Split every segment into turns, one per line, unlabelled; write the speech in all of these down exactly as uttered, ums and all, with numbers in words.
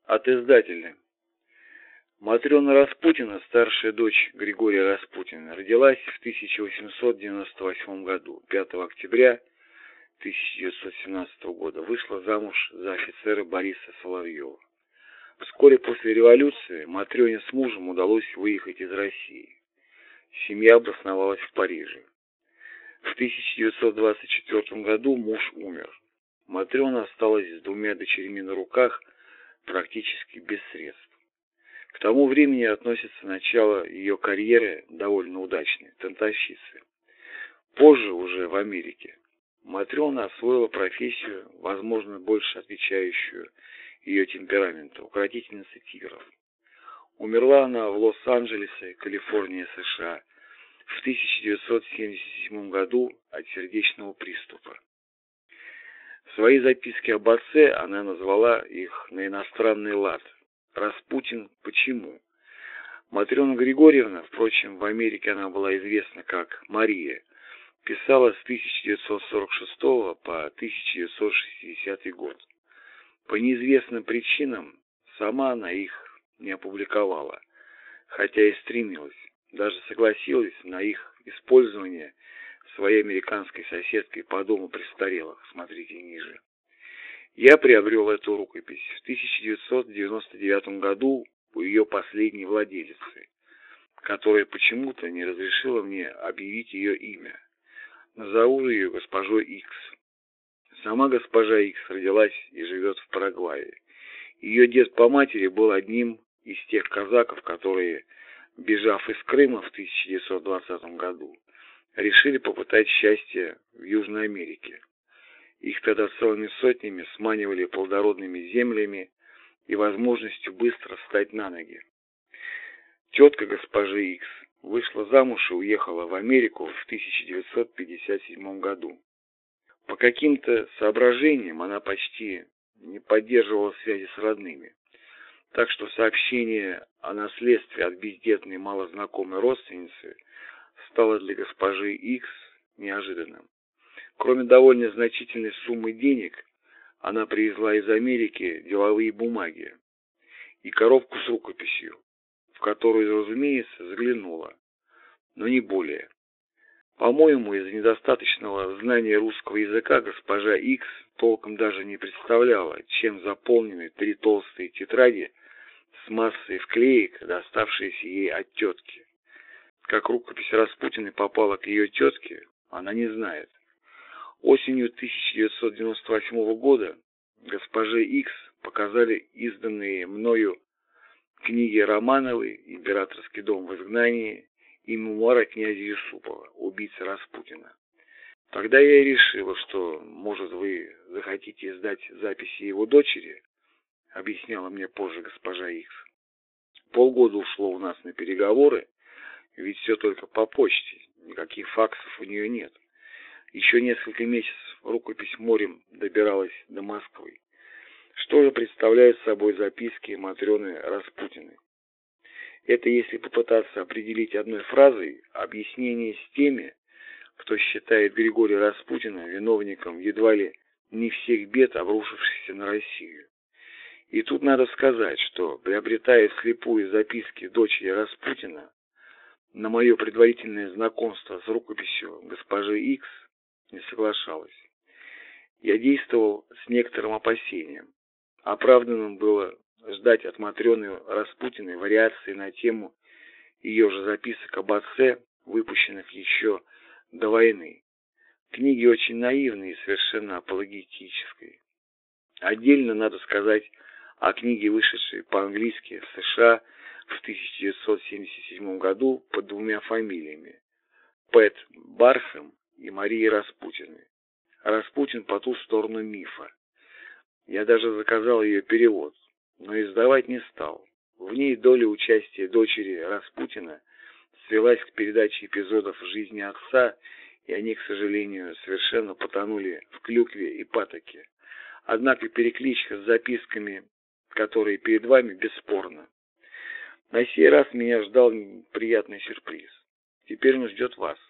От издателя. Матрена Распутина, старшая дочь Григория Распутина, родилась в тысяча восемьсот девяносто восьмом году. пятого октября тысяча девятьсот семнадцатого года вышла замуж за офицера Бориса Соловьева. Вскоре после революции Матрене с мужем удалось выехать из России. Семья обосновалась в Париже. В тысяча девятьсот двадцать четвёртом году муж умер. Матрена осталась с двумя дочерьми на руках, практически без средств. К тому времени относится начало ее карьеры, довольно удачной, танцовщицы. Позже, уже в Америке, Матрена освоила профессию, возможно, больше отвечающую ее темпераменту, укротительницы тигров. Умерла она в Лос-Анджелесе, Калифорния, США, в тысяча девятьсот семьдесят седьмом году от сердечного приступа. Свои записки об отце она назвала их на иностранный лад. Распутин почему? Матрена Григорьевна, впрочем, в Америке она была известна как Мария, писала с тысяча девятьсот сорок шестого по тысяча девятьсот шестидесятый год. По неизвестным причинам сама она их не опубликовала, хотя и стремилась, даже согласилась на их использование своей американской соседкой по дому престарелых, смотрите ниже. Я приобрел эту рукопись в тысяча девятьсот девяносто девятом году у ее последней владелицы, которая почему-то не разрешила мне объявить ее имя. Назову же ее госпожой Икс. Сама госпожа Икс родилась и живет в Парагвае. Ее дед по матери был одним из тех казаков, которые, бежав из Крыма в тысяча девятьсот двадцатом году, решили попытать счастье в Южной Америке. Их тогда целыми сотнями сманивали плодородными землями и возможностью быстро встать на ноги. Тетка госпожи Икс вышла замуж и уехала в Америку в тысяча девятьсот пятьдесят седьмом году. По каким-то соображениям она почти не поддерживала связи с родными, так что сообщение о наследстве от бездетной малознакомой родственницы стало для госпожи Икс неожиданным. Кроме довольно значительной суммы денег, она привезла из Америки деловые бумаги и коробку с рукописью, в которую, разумеется, заглянула, но не более. По-моему, из-за недостаточного знания русского языка госпожа Икс толком даже не представляла, чем заполнены три толстые тетради с массой вклеек, доставшиеся ей от тетки. Как рукопись Распутиной попала к ее тетке, она не знает. Осенью тысяча девятьсот девяносто восьмого года госпоже Икс показали изданные мною книги Романовой «Императорский дом в изгнании» и мемуары князя Юсупова, убийцы Распутина. Тогда я и решила, что, может, вы захотите издать записи его дочери, объясняла мне позже госпожа Икс. Полгода ушло у нас на переговоры, ведь все только по почте, никаких факсов у нее нет. Еще несколько месяцев рукопись морем добиралась до Москвы. Что же представляют собой записки Матрены Распутиной? Это, если попытаться определить одной фразой, объяснение с теми, кто считает Григория Распутина виновником едва ли не всех бед, обрушившихся на Россию. И тут надо сказать, что, приобретая вслепую записки дочери Распутина, на мое предварительное знакомство с рукописью госпожи Икс не соглашалась. Я действовал с некоторым опасением. Оправданным было ждать от Матрены Распутиной вариации на тему ее же записок об отце, выпущенных еще до войны. Книги очень наивные и совершенно апологетические. Отдельно надо сказать о книге, вышедшей по-английски в США в тысяча девятьсот семьдесят седьмом году под двумя фамилиями – Пэт Бархэм и Мария Распутина. Распутин по ту сторону мифа. Я даже заказал ее перевод, но издавать не стал. В ней доля участия дочери Распутина свелась к передаче эпизодов жизни отца, и они, к сожалению, совершенно потонули в клюкве и патоке. Однако перекличка с записками, которые перед вами, бесспорна. На сей раз меня ждал приятный сюрприз. Теперь он ждет вас.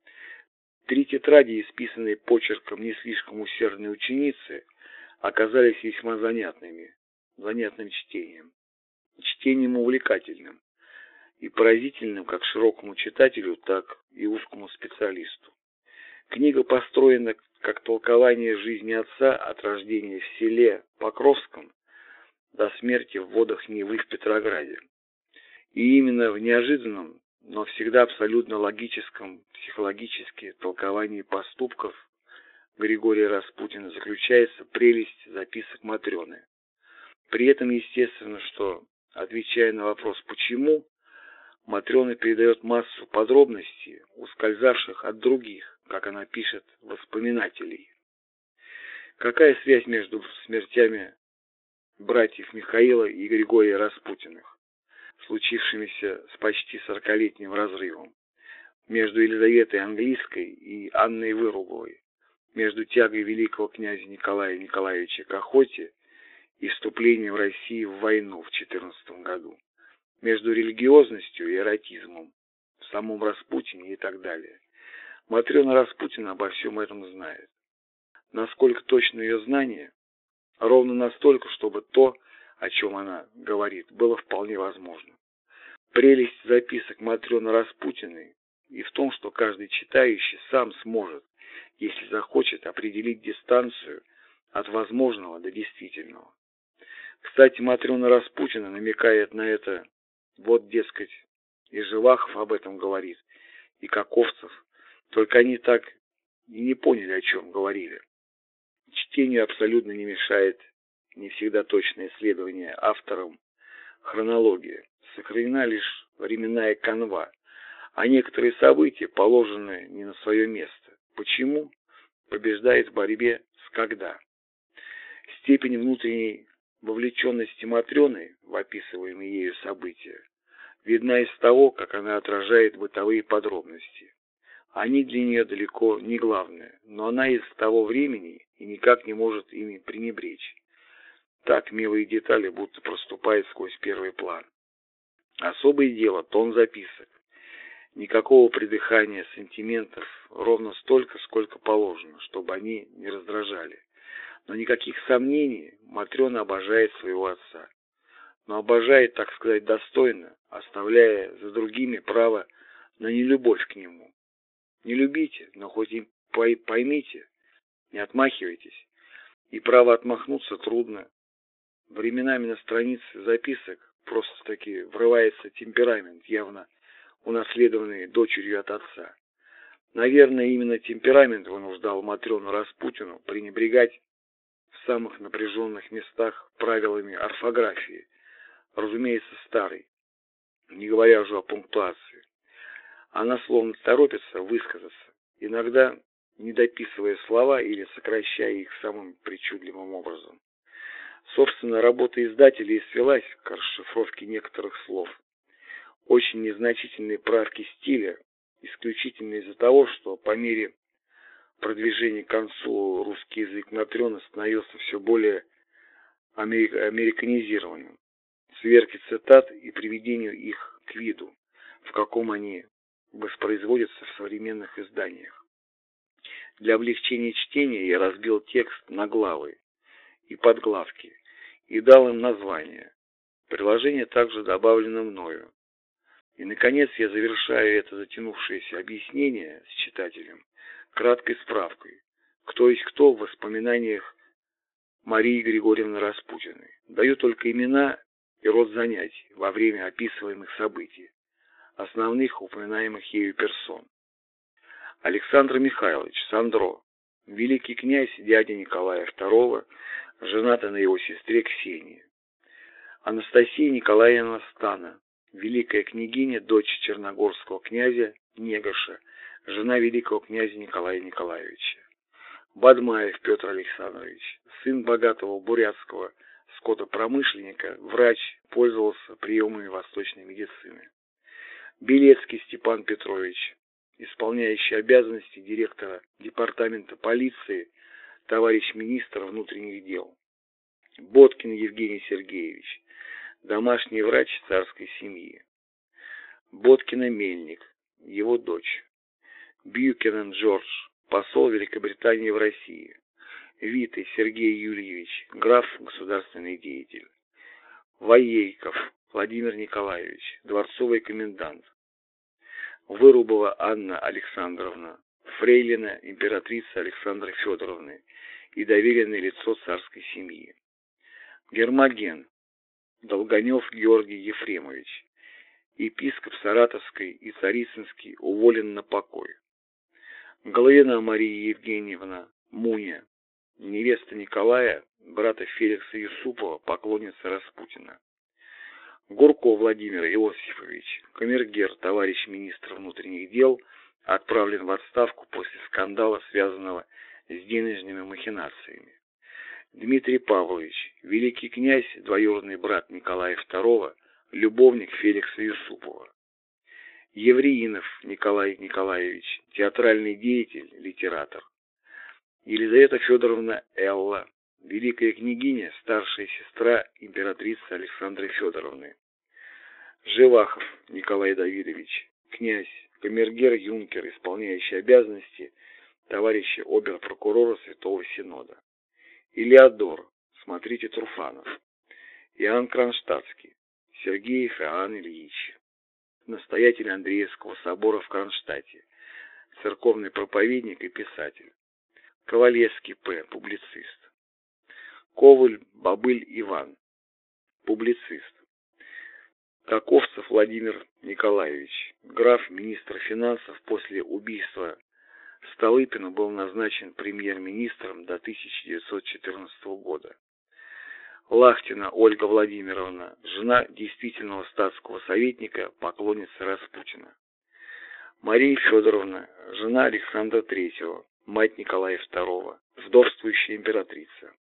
Три тетради, исписанные почерком не слишком усердной ученицы, оказались весьма занятными. занятным чтением. Чтением увлекательным и поразительным как широкому читателю, так и узкому специалисту. Книга построена как толкование жизни отца от рождения в селе Покровском до смерти в водах Невы в Петрограде. И именно в неожиданном, но всегда абсолютно логическом, психологически толковании поступков Григория Распутина заключается прелесть записок Матрёны. При этом естественно, что, отвечая на вопрос «почему?», Матрёна передает массу подробностей, ускользавших от других, как она пишет, воспоминателей. Какая связь между смертями братьев Михаила и Григория Распутиных, случившимися с почти сорокалетним разрывом, между Елизаветой Английской и Анной Выруговой, между тягой великого князя Николая Николаевича к охоте и вступлением России в войну в четырнадцатом году, между религиозностью и эротизмом, в самом Распутине и так далее. Матрёна Распутина обо всем этом знает. Насколько точно ее знание? Ровно настолько, чтобы то, о чем она говорит, было вполне возможно. Прелесть записок Матрёны Распутиной и в том, что каждый читающий сам сможет, если захочет, определить дистанцию от возможного до действительного. Кстати, Матрёна Распутина намекает на это, вот, дескать, и Живахов об этом говорит, и Каковцев, только они так и не поняли, о чем говорили. Чтению абсолютно не мешает не всегда точное исследование автором хронологии. Сохранена лишь временная канва, а некоторые события положены не на свое место. Почему? Побеждает в борьбе с когда. Степень внутренней вовлеченности Матрёны в описываемые ею события видна из того, как она отражает бытовые подробности. Они для нее далеко не главное, но она из того времени и никак не может ими пренебречь. Так милые детали будто проступают сквозь первый план. Особое дело тон записок. Никакого придыхания сантиментов, ровно столько, сколько положено, чтобы они не раздражали. Но никаких сомнений, Матрёна обожает своего отца. Но обожает, так сказать, достойно, оставляя за другими право на нелюбовь к нему. Не любите, но хоть и поймите, не отмахивайтесь. И право отмахнуться трудно. Временами на странице записок просто-таки врывается темперамент, явно унаследованный дочерью от отца. Наверное, именно темперамент вынуждал Матрёну Распутину пренебрегать в самых напряженных местах правилами орфографии, разумеется, старой, не говоря уже о пунктуации. Она словно торопится высказаться, иногда не дописывая слова или сокращая их самым причудливым образом. Собственно, работа издателя и свелась к расшифровке некоторых слов. Очень незначительные правки стиля, исключительно из-за того, что по мере продвижения к концу русский язык Матрёны становился все более американизированным. Сверки цитат и приведению их к виду, в каком они воспроизводятся в современных изданиях. Для облегчения чтения я разбил текст на главы и подглавки и дал им название. Приложение также добавлено мною. И, наконец, я завершаю это затянувшееся объяснение с читателем краткой справкой, кто есть кто в воспоминаниях Марии Григорьевны Распутиной. Даю только имена и род занятий во время описываемых событий, основных упоминаемых ею персон. Александр Михайлович Сандро, великий князь дядя Николая второго, женатый на его сестре Ксении. Анастасия Николаевна Стана, великая княгиня, дочь черногорского князя Негоша, жена великого князя Николая Николаевича. Бадмаев Петр Александрович, сын богатого бурятского скотопромышленника, врач, пользовался приемами восточной медицины. Белецкий Степан Петрович, исполняющий обязанности директора департамента полиции, товарищ министра внутренних дел. Боткин Евгений Сергеевич, домашний врач царской семьи. Боткина Мельник, его дочь. Бьюкенен Джордж, посол Великобритании в России. Витый Сергей Юрьевич, граф, государственный деятель. Воейков Владимир Николаевич, дворцовый комендант. Вырубова Анна Александровна, фрейлина императрицы Александры Федоровны и доверенное лицо царской семьи. Гермоген Долгонев Георгий Ефремович, епископ Саратовской и Царицынский, уволен на покой. Головина Мария Евгеньевна Муня, невеста Николая, брата Феликса Юсупова, поклонница Распутина. Гурко Владимир Иосифович, камергер, товарищ министра внутренних дел, отправлен в отставку после скандала, связанного с денежными махинациями. Дмитрий Павлович, великий князь, двоюродный брат Николая второго, любовник Феликса Юсупова. Евреинов Николай Николаевич, театральный деятель, литератор. Елизавета Федоровна Элла, великая княгиня, старшая сестра императрицы Александры Федоровны. Живахов Николай Давидович, князь, камергер, юнкер, исполняющий обязанности товарища обер-прокурора Святого Синода. Илеодор, смотрите Труфанов. Иоанн Кронштадтский, Сергеев Иоанн Ильич, настоятель Андреевского собора в Кронштадте, церковный проповедник и писатель. Ковалевский П., публицист. Коваль Бобыль Иван, публицист. Таковцев Владимир Николаевич, граф, министр финансов, после убийства Столыпина был назначен премьер-министром до тысяча девятьсот четырнадцатого года. Лахтина Ольга Владимировна, жена действительного статского советника, поклонница Распутина. Мария Федоровна, жена Александра третьего, мать Николая второго, вдовствующая императрица.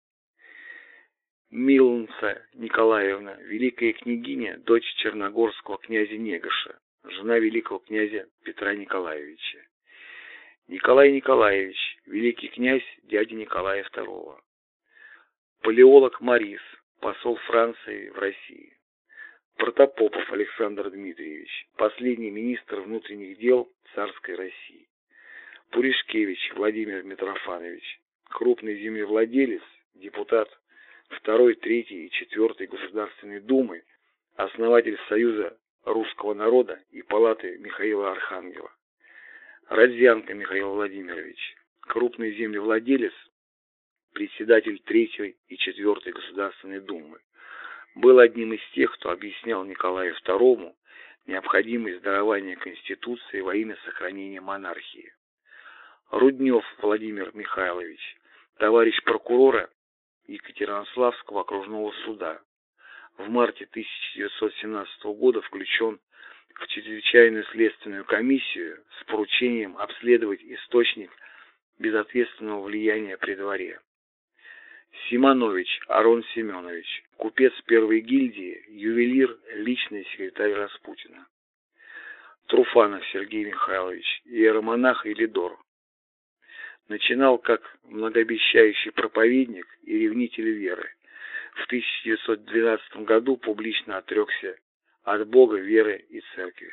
Милнца Николаевна, великая княгиня, дочь черногорского князя Негоша, жена великого князя Петра Николаевича. Николай Николаевич, великий князь, дядя Николая второго. Палеолог Морис, посол Франции в России. Протопопов Александр Дмитриевич, последний министр внутренних дел царской России. Пуришкевич Владимир Митрофанович, крупный землевладелец, депутат второй, третьей и четвертой Государственной Думы, основатель Союза русского народа и палаты Михаила Архангела. Родзянко Михаил Владимирович, крупный землевладелец, председатель третьей и четвертой Государственной Думы, был одним из тех, кто объяснял Николаю второму необходимость дарования Конституции во имя сохранения монархии. Руднев Владимир Михайлович, товарищ прокурора Екатеринославского окружного суда, в марте тысяча девятьсот семнадцатого года включен в чрезвычайную следственную комиссию с поручением обследовать источник безответственного влияния при дворе. Симонович Арон Семенович, купец первой гильдии, ювелир, личный секретарь Распутина. Труфанов Сергей Михайлович, иеромонах Илидор. Начинал как многообещающий проповедник и ревнитель веры. В тысяча девятьсот двенадцатом году публично отрекся от Бога, веры и церкви.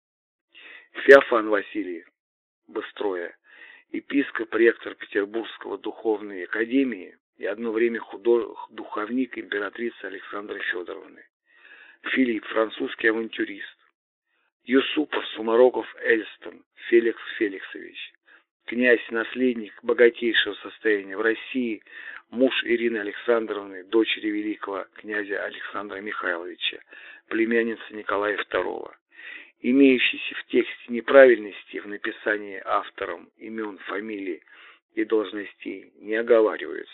Феофан Василий Быстроя, епископ, ректор Петербургского духовной академии и одно время худо... духовник императрицы Александры Федоровны. Филипп, французский авантюрист. Юсупов Сумароков Эльстон Феликс Феликсович, князь-наследник богатейшего состояния в России, муж Ирины Александровны, дочери великого князя Александра Михайловича, племянница Николая второго. Имеющиеся в тексте неправильности в написании автором имен, фамилий и должностей не оговариваются.